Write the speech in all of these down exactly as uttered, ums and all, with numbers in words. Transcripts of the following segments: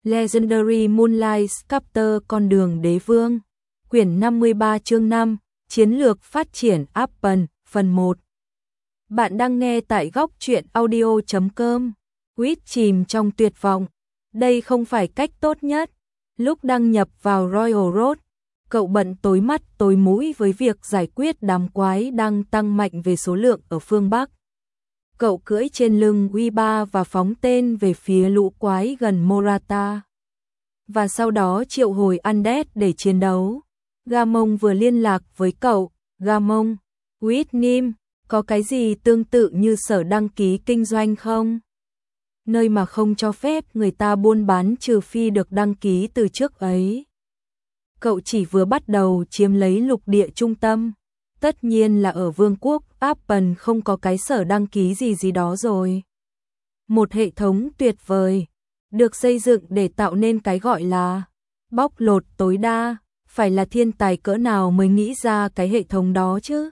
Legendary Moonlight Sculptor Con đường đế vương. Quyển năm mươi ba chương năm, Chiến lược phát triển Apple, phần một. Bạn đang nghe tại góc truyện audio chấm com. Quýt chìm trong tuyệt vọng. Đây không phải cách tốt nhất. Lúc đăng nhập vào Royal Road, cậu bận tối mắt tối mũi với việc giải quyết đám quái đang tăng mạnh về số lượng ở phương Bắc. Cậu cưỡi trên lưng Uy ba và phóng tên về phía lũ quái gần Morata. Và sau đó triệu hồi Undead để chiến đấu. Gamong vừa liên lạc với cậu. Gamong, Whitnim, có cái gì tương tự như sở đăng ký kinh doanh không? Nơi mà không cho phép người ta buôn bán trừ phi được đăng ký từ trước ấy. Cậu chỉ vừa bắt đầu chiếm lấy lục địa trung tâm. Tất nhiên là ở vương quốc Apple không có cái sở đăng ký gì gì đó rồi. Một hệ thống tuyệt vời, được xây dựng để tạo nên cái gọi là bóc lột tối đa, phải là thiên tài cỡ nào mới nghĩ ra cái hệ thống đó chứ?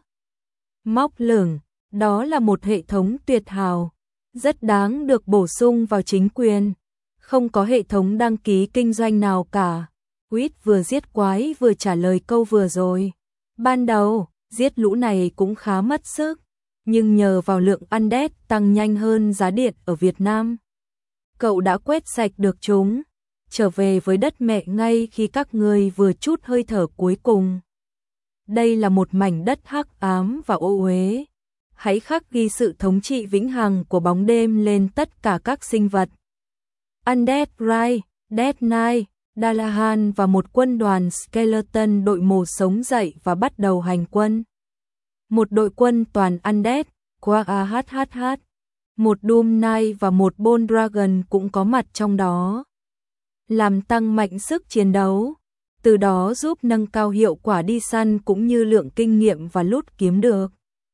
Móc lửng, đó là một hệ thống tuyệt hảo, rất đáng được bổ sung vào chính quyền. Không có hệ thống đăng ký kinh doanh nào cả. Quýt vừa giết quái vừa trả lời câu vừa rồi. Ban đầu, giết lũ này cũng khá mất sức, nhưng nhờ vào lượng Undead tăng nhanh hơn giá điện ở Việt Nam, cậu đã quét sạch được chúng, trở về với đất mẹ ngay khi các ngươi vừa chút hơi thở cuối cùng. Đây là một mảnh đất hắc ám và ô uế. Hãy khắc ghi sự thống trị vĩnh hằng của bóng đêm lên tất cả các sinh vật. Undead Rai, Death Knight, Dalahan và một quân đoàn skeleton đội mồ sống dậy và bắt đầu hành quân. Một đội quân toàn Undead, qua a hát hát hát. Một Doom Knight và một Bone Dragon cũng có mặt trong đó. Làm tăng mạnh sức chiến đấu, từ đó giúp nâng cao hiệu quả đi săn cũng như lượng kinh nghiệm và loot kiếm được.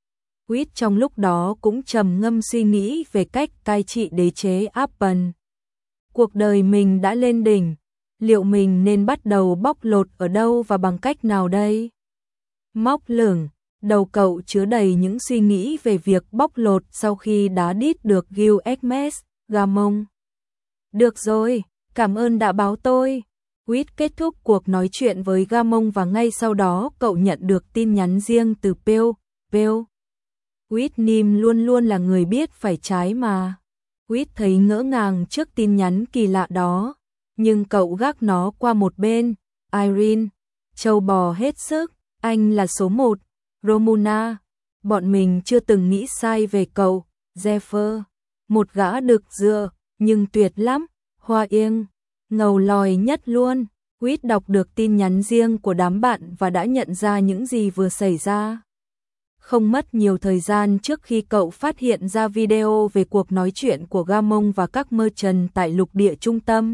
Quýt trong lúc đó cũng trầm ngâm suy nghĩ về cách cai trị đế chế Apple. Cuộc đời mình đã lên đỉnh, liệu mình nên bắt đầu bóc lột ở đâu và bằng cách nào đây? Móc lửng, đầu cậu chứa đầy những suy nghĩ về việc bóc lột sau khi đã đít được Gil Egmes, Gamong. Được rồi, cảm ơn đã báo tôi. Quýt kết thúc cuộc nói chuyện với Gamong và ngay sau đó cậu nhận được tin nhắn riêng từ Peel. Peel. Whitnim luôn luôn là người biết phải trái mà. Quýt thấy ngỡ ngàng trước tin nhắn kỳ lạ đó, nhưng cậu gác nó qua một bên. Irene, trâu bò hết sức, anh là số một. Romuna, bọn mình chưa từng nghĩ sai về cậu. Zephyr, một gã đực dựa, nhưng tuyệt lắm. Hoa Yên, ngầu lòi nhất luôn. Quýt đọc được tin nhắn riêng của đám bạn và đã nhận ra những gì vừa xảy ra. Không mất nhiều thời gian trước khi cậu phát hiện ra video về cuộc nói chuyện của Gamong và các merchant tại lục địa trung tâm.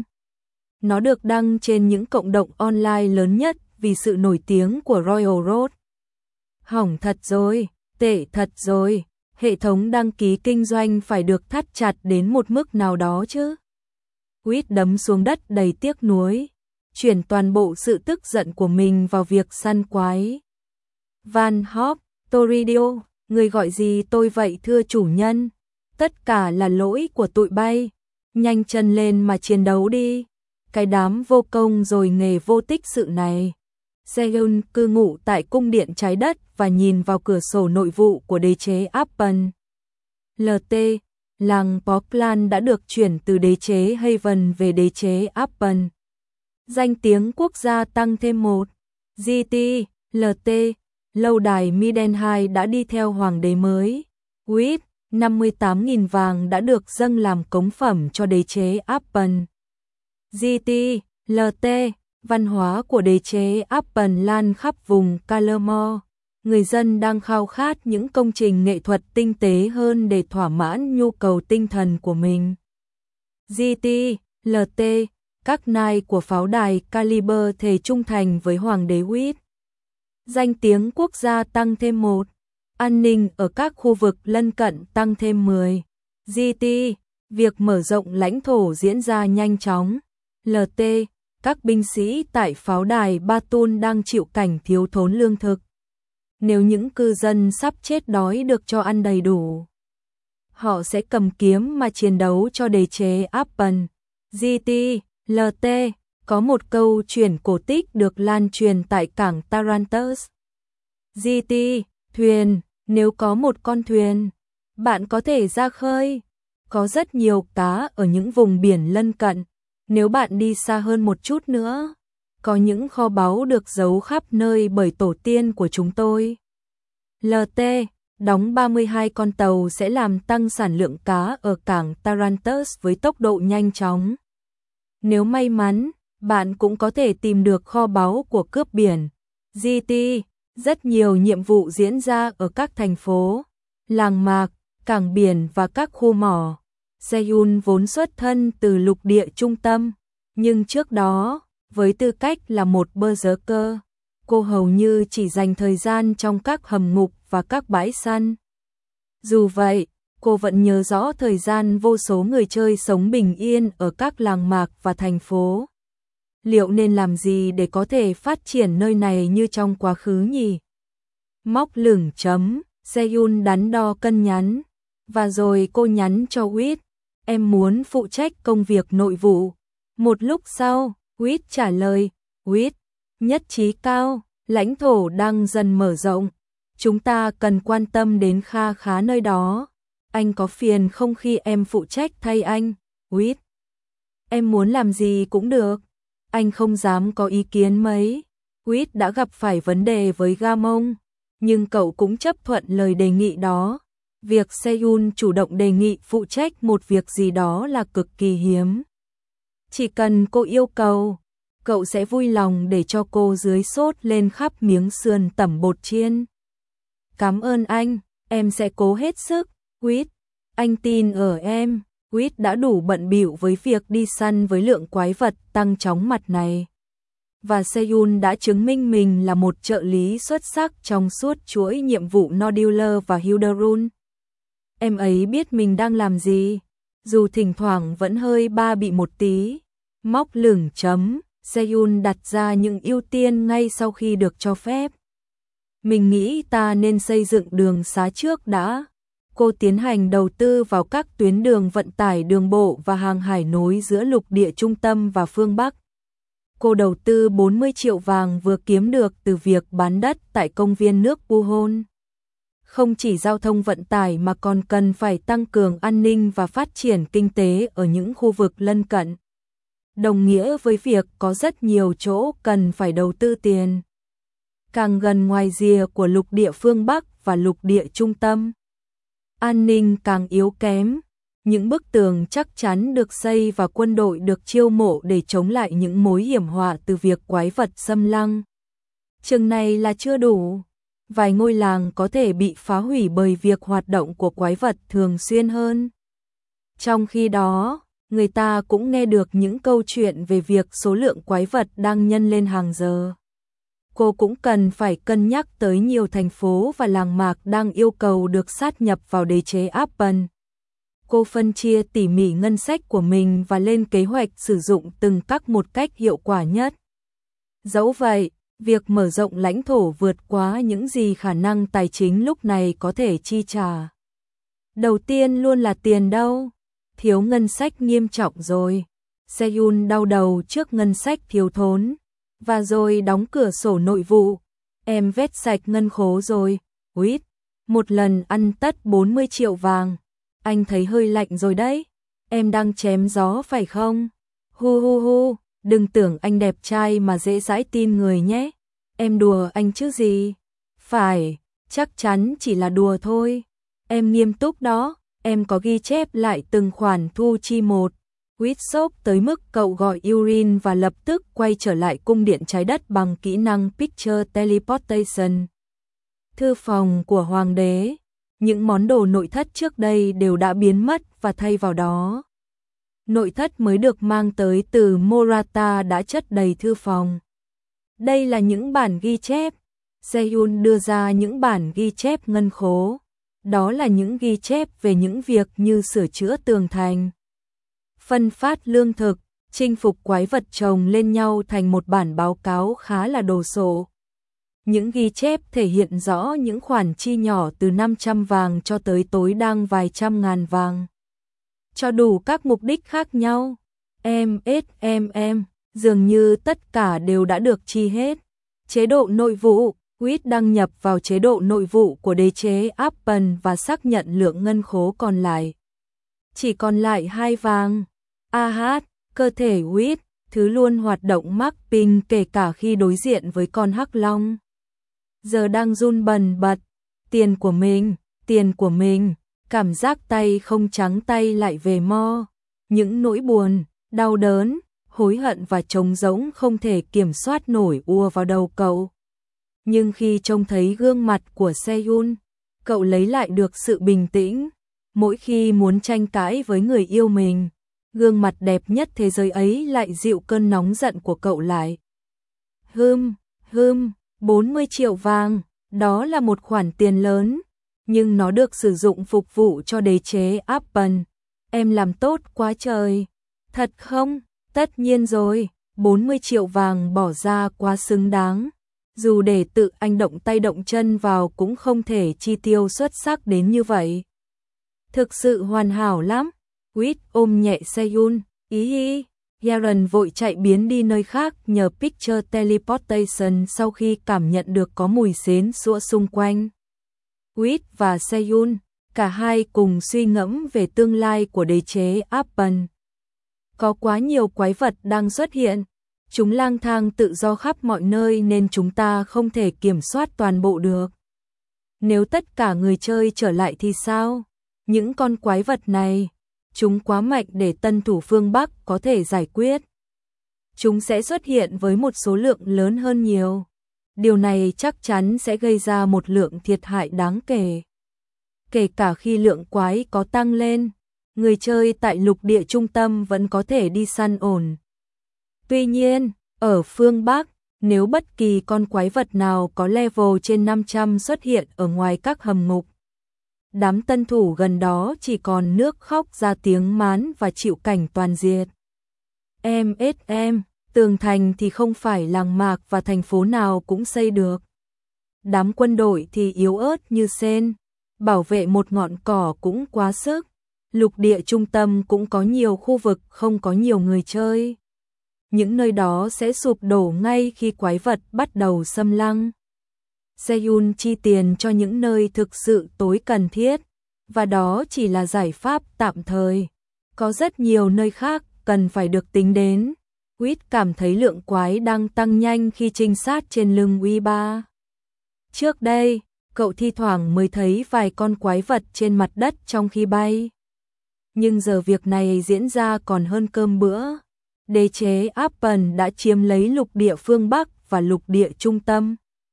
Nó được đăng trên những cộng đồng online lớn nhất vì sự nổi tiếng của Royal Road. Hỏng thật rồi, tệ thật rồi, hệ thống đăng ký kinh doanh phải được thắt chặt đến một mức nào đó chứ. Quýt đấm xuống đất đầy tiếc nuối, chuyển toàn bộ sự tức giận của mình vào việc săn quái. Van Hop, Toridio, người gọi gì tôi vậy thưa chủ nhân? Tất cả là lỗi của tụi bay. Nhanh chân lên mà chiến đấu đi. Cái đám vô công rồi nghề vô tích sự này. Segun cư ngụ tại cung điện trái đất và nhìn vào cửa sổ nội vụ của đế chế Apple. lờ tê, làng Portland đã được chuyển từ đế chế Haven về đế chế Apple. Danh tiếng quốc gia tăng thêm một. giê tê, lờ tê, lâu đài Midenhai đã đi theo hoàng đế mới. Quýt, năm mươi tám nghìn vàng đã được dâng làm cống phẩm cho đế chế Apple. giê tê, lờ tê, văn hóa của đế chế Apple lan khắp vùng Calamore. Người dân đang khao khát những công trình nghệ thuật tinh tế hơn để thỏa mãn nhu cầu tinh thần của mình. giê tê, lờ tê, các nai của pháo đài Caliber thề trung thành với hoàng đế Quýt. Danh tiếng quốc gia tăng thêm một. An ninh ở các khu vực lân cận tăng thêm mười. giê tê, việc mở rộng lãnh thổ diễn ra nhanh chóng. lờ tê, các binh sĩ tại pháo đài Batun đang chịu cảnh thiếu thốn lương thực. Nếu những cư dân sắp chết đói được cho ăn đầy đủ, họ sẽ cầm kiếm mà chiến đấu cho đế chế Apple. giê tê, lờ tê, có một câu chuyện cổ tích được lan truyền tại cảng Tarantus. giê tê, thuyền, nếu có một con thuyền, bạn có thể ra khơi. Có rất nhiều cá ở những vùng biển lân cận. Nếu bạn đi xa hơn một chút nữa, có những kho báu được giấu khắp nơi bởi tổ tiên của chúng tôi. lờ tê, đóng ba mươi hai con tàu sẽ làm tăng sản lượng cá ở cảng Tarantus với tốc độ nhanh chóng. Nếu may mắn, bạn cũng có thể tìm được kho báu của cướp biển. giê tê, rất nhiều nhiệm vụ diễn ra ở các thành phố, làng mạc, cảng biển và các khu mỏ. Seoul vốn xuất thân từ lục địa trung tâm, nhưng trước đó, với tư cách là một berserker, cô hầu như chỉ dành thời gian trong các hầm ngục và các bãi săn. Dù vậy, cô vẫn nhớ rõ thời gian vô số người chơi sống bình yên ở các làng mạc và thành phố. Liệu nên làm gì để có thể phát triển nơi này như trong quá khứ nhỉ? Móc lửng chấm, Seoul đắn đo cân nhắn. Và rồi cô nhắn cho Wit, em muốn phụ trách công việc nội vụ. Một lúc sau, Wit trả lời, Wit, nhất trí cao, lãnh thổ đang dần mở rộng. Chúng ta cần quan tâm đến kha khá nơi đó. Anh có phiền không khi em phụ trách thay anh? Wit, em muốn làm gì cũng được. Anh không dám có ý kiến mấy. Wit đã gặp phải vấn đề với Gamong, nhưng cậu cũng chấp thuận lời đề nghị đó. Việc Seoul chủ động đề nghị phụ trách một việc gì đó là cực kỳ hiếm. Chỉ cần cô yêu cầu, cậu sẽ vui lòng để cho cô dưới sốt lên khắp miếng sườn tẩm bột chiên. Cảm ơn anh, em sẽ cố hết sức. Wit, anh tin ở em. Wit đã đủ bận bịu với việc đi săn với lượng quái vật tăng chóng mặt này. Và Seoul đã chứng minh mình là một trợ lý xuất sắc trong suốt chuỗi nhiệm vụ Nodular và Hilderun. Em ấy biết mình đang làm gì, dù thỉnh thoảng vẫn hơi ba bị một tí. Móc lửng chấm, Seoul đặt ra những ưu tiên ngay sau khi được cho phép. Mình nghĩ ta nên xây dựng đường xá trước đã. Cô tiến hành đầu tư vào các tuyến đường vận tải đường bộ và hàng hải nối giữa lục địa trung tâm và phương Bắc. Cô đầu tư bốn mươi triệu vàng vừa kiếm được từ việc bán đất tại công viên nước Puhon. Không chỉ giao thông vận tải mà còn cần phải tăng cường an ninh và phát triển kinh tế ở những khu vực lân cận. Đồng nghĩa với việc có rất nhiều chỗ cần phải đầu tư tiền. Càng gần ngoài rìa của lục địa phương Bắc và lục địa trung tâm, an ninh càng yếu kém. Những bức tường chắc chắn được xây và quân đội được chiêu mộ để chống lại những mối hiểm họa từ việc quái vật xâm lăng. Chừng này là chưa đủ. Vài ngôi làng có thể bị phá hủy bởi việc hoạt động của quái vật thường xuyên hơn. Trong khi đó, người ta cũng nghe được những câu chuyện về việc số lượng quái vật đang nhân lên hàng giờ. Cô cũng cần phải cân nhắc tới nhiều thành phố và làng mạc đang yêu cầu được sát nhập vào đế chế Appen. Cô phân chia tỉ mỉ ngân sách của mình và lên kế hoạch sử dụng từng các một cách hiệu quả nhất. Dẫu vậy, việc mở rộng lãnh thổ vượt quá những gì khả năng tài chính lúc này có thể chi trả. Đầu tiên luôn là tiền đâu. Thiếu ngân sách nghiêm trọng rồi. Seoul đau đầu trước ngân sách thiếu thốn. Và rồi đóng cửa sổ nội vụ. Em vét sạch ngân khố rồi. Wit, một lần ăn tất bốn mươi triệu vàng. Anh thấy hơi lạnh rồi đấy. Em đang chém gió phải không? Hu hu hu, đừng tưởng anh đẹp trai mà dễ dãi tin người nhé. Em đùa anh chứ gì? Phải, chắc chắn chỉ là đùa thôi. Em nghiêm túc đó, em có ghi chép lại từng khoản thu chi một. Wit sốc tới mức cậu gọi Urin và lập tức quay trở lại cung điện trái đất bằng kỹ năng Picture Teleportation. Thư phòng của hoàng đế. Những món đồ nội thất trước đây đều đã biến mất và thay vào đó. Nội thất mới được mang tới từ Morata đã chất đầy thư phòng. Đây là những bản ghi chép. Seoul đưa ra những bản ghi chép ngân khố. Đó là những ghi chép về những việc như sửa chữa tường thành, phân phát lương thực, chinh phục quái vật chồng lên nhau thành một bản báo cáo khá là đồ sộ. Những ghi chép thể hiện rõ những khoản chi nhỏ từ năm trăm vàng cho tới tối đa vài trăm ngàn vàng. Cho đủ các mục đích khác nhau. em ét em em, dường như tất cả đều đã được chi hết. Chế độ nội vụ, Quýt đăng nhập vào chế độ nội vụ của đế chế Apple và xác nhận lượng ngân khố còn lại. Chỉ còn lại hai vàng. A hát, cơ thể Quýt, thứ luôn hoạt động mắc pin kể cả khi đối diện với con hắc long. Giờ đang run bần bật, tiền của mình, tiền của mình, cảm giác tay không trắng tay lại về mo. Những nỗi buồn, đau đớn, hối hận và trống rỗng không thể kiểm soát nổi ùa vào đầu cậu. Nhưng khi trông thấy gương mặt của Seyun, cậu lấy lại được sự bình tĩnh. Mỗi khi muốn tranh cãi với người yêu mình, gương mặt đẹp nhất thế giới ấy lại dịu cơn nóng giận của cậu lại. Hừm, hừm, bốn mươi triệu vàng, đó là một khoản tiền lớn, nhưng nó được sử dụng phục vụ cho đế chế Apple. Em làm tốt quá trời. Thật không? Tất nhiên rồi, bốn mươi triệu vàng bỏ ra quá xứng đáng. Dù để tự anh động tay động chân vào cũng không thể chi tiêu xuất sắc đến như vậy. Thực sự hoàn hảo lắm. Quýt ôm nhẹ Seyun, ý hi. Yaren vội chạy biến đi nơi khác nhờ Picture Teleportation sau khi cảm nhận được có mùi xến sữa xung quanh. Quýt và Seyun, cả hai cùng suy ngẫm về tương lai của đế chế Apple. Có quá nhiều quái vật đang xuất hiện. Chúng lang thang tự do khắp mọi nơi nên chúng ta không thể kiểm soát toàn bộ được. Nếu tất cả người chơi trở lại thì sao? Những con quái vật này, chúng quá mạnh để tân thủ phương Bắc có thể giải quyết. Chúng sẽ xuất hiện với một số lượng lớn hơn nhiều. Điều này chắc chắn sẽ gây ra một lượng thiệt hại đáng kể. Kể cả khi lượng quái có tăng lên, người chơi tại lục địa trung tâm vẫn có thể đi săn ổn. Tuy nhiên, ở phương Bắc, nếu bất kỳ con quái vật nào có level trên năm trăm xuất hiện ở ngoài các hầm ngục, đám tân thủ gần đó chỉ còn nước khóc ra tiếng mán và chịu cảnh toàn diệt. Em ết em, tường thành thì không phải làng mạc và thành phố nào cũng xây được. Đám quân đội thì yếu ớt như sên, bảo vệ một ngọn cỏ cũng quá sức. Lục địa trung tâm cũng có nhiều khu vực không có nhiều người chơi. Những nơi đó sẽ sụp đổ ngay khi quái vật bắt đầu xâm lăng. Seyun chi tiền cho những nơi thực sự tối cần thiết, và đó chỉ là giải pháp tạm thời. Có rất nhiều nơi khác cần phải được tính đến. Quýt cảm thấy lượng quái đang tăng nhanh khi trinh sát trên lưng uy ba. Trước đây, cậu thi thoảng mới thấy vài con quái vật trên mặt đất trong khi bay. Nhưng giờ việc này diễn ra còn hơn cơm bữa. Đế chế Apple đã chiếm lấy lục địa phương Bắc và lục địa trung tâm.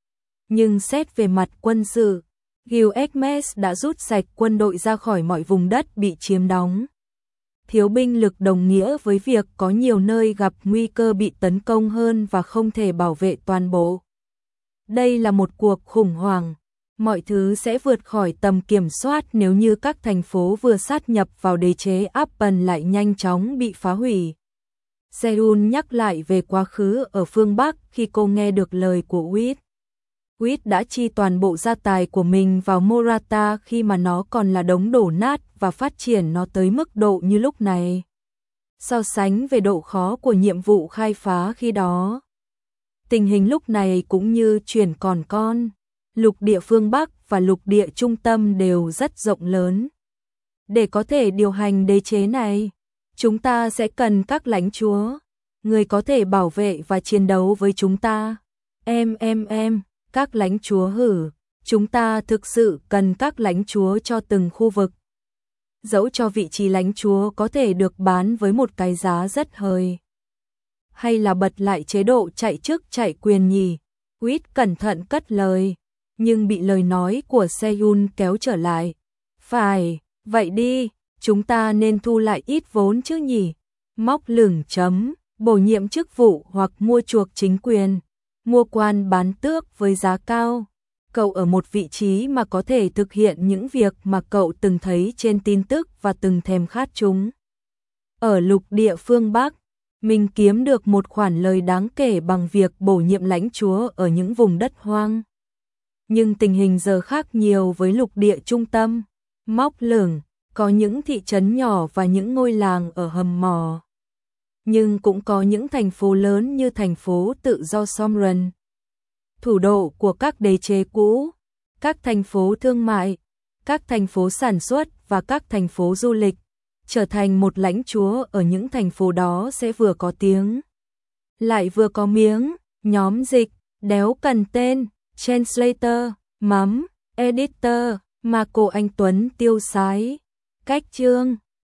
Nhưng xét về mặt quân sự, Gilgamesh đã rút sạch quân đội ra khỏi mọi vùng đất bị chiếm đóng. Thiếu binh lực đồng nghĩa với việc có nhiều nơi gặp nguy cơ bị tấn công hơn và không thể bảo vệ toàn bộ. Đây là một cuộc khủng hoảng. Mọi thứ sẽ vượt khỏi tầm kiểm soát nếu như các thành phố vừa sát nhập vào đế chế Apple lại nhanh chóng bị phá hủy. Seyun nhắc lại về quá khứ ở phương Bắc khi cô nghe được lời của Quýt. Quýt đã chi toàn bộ gia tài của mình vào Morata khi mà nó còn là đống đổ nát và phát triển nó tới mức độ như lúc này. So sánh về độ khó của nhiệm vụ khai phá khi đó, tình hình lúc này cũng như chuyển còn con. Lục địa phương Bắc và lục địa trung tâm đều rất rộng lớn. Để có thể điều hành đế chế này, chúng ta sẽ cần các lãnh chúa, người có thể bảo vệ và chiến đấu với chúng ta. Em em em, các lãnh chúa hử, chúng ta thực sự cần các lãnh chúa cho từng khu vực. Dẫu cho vị trí lãnh chúa có thể được bán với một cái giá rất hời. Hay là bật lại chế độ chạy chức chạy quyền nhỉ? Quýt cẩn thận cất lời, nhưng bị lời nói của Seyun kéo trở lại. Phải, vậy đi, chúng ta nên thu lại ít vốn chứ nhỉ? Móc lửng chấm, bổ nhiệm chức vụ hoặc mua chuộc chính quyền, mua quan bán tước với giá cao. Cậu ở một vị trí mà có thể thực hiện những việc mà cậu từng thấy trên tin tức và từng thèm khát chúng. Ở lục địa phương Bắc, mình kiếm được một khoản lời đáng kể bằng việc bổ nhiệm lãnh chúa ở những vùng đất hoang. Nhưng tình hình giờ khác nhiều với lục địa trung tâm. Móc lửng, có những thị trấn nhỏ và những ngôi làng ở hầm mỏ. nhưng cũng có những thành phố lớn như thành phố tự do Somren, thủ đô của các đế chế cũ, các thành phố thương mại, các thành phố sản xuất và các thành phố du lịch. Trở thành một lãnh chúa ở những thành phố đó sẽ vừa có tiếng, lại vừa có miếng. Nhóm dịch, đéo cần tên, translator, mắm, editor, Marco Anh Tuấn tiêu sái. Cách chương